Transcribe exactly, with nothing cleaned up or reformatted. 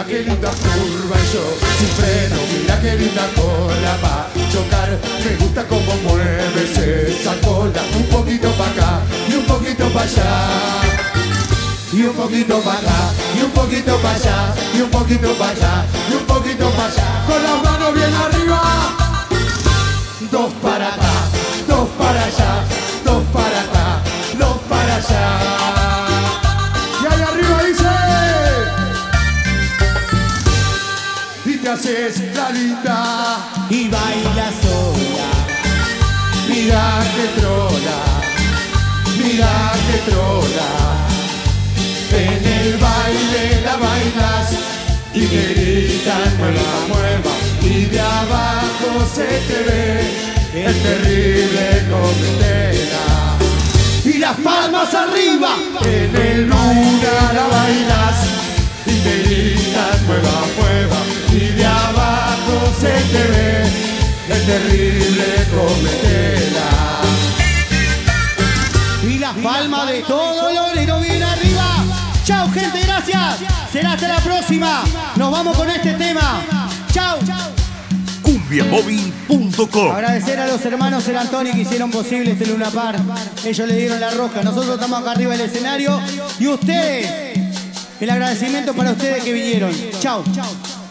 Mira qué linda curva y yo sin freno, mira qué linda cola pa' chocar. Me gusta cómo mueves esa cola, un poquito pa' acá y un poquito pa' allá. Y un poquito pa' acá, y un poquito pa' allá, y un poquito pa' allá, y un poquito pa' allá. Con las manos bien arriba. Dos para acá, dos para allá, dos para acá, dos para allá. Y ahí arriba dice. Y te haces la linda y baila sola. Mira que trola, mira que trola. En el baile la bailas y te gritan mueva, mueva. Y de abajo se te ve el terrible cometera. Y las palmas arriba. En el luna la bailas y te gritan mueva, mueva. Y de abajo se te ve el terrible cometera. Y las palmas de todos los dedos bien arriba. Chao, gente, gracias. Será hasta la próxima. Nos vamos con este tema. Chao. cumbia móvil punto com. Agradecer a los hermanos El Antoni que hicieron posible este Luna Park. Ellos le dieron la roja. Nosotros estamos acá arriba del escenario. Y ustedes, el agradecimiento para ustedes que vinieron. Chao.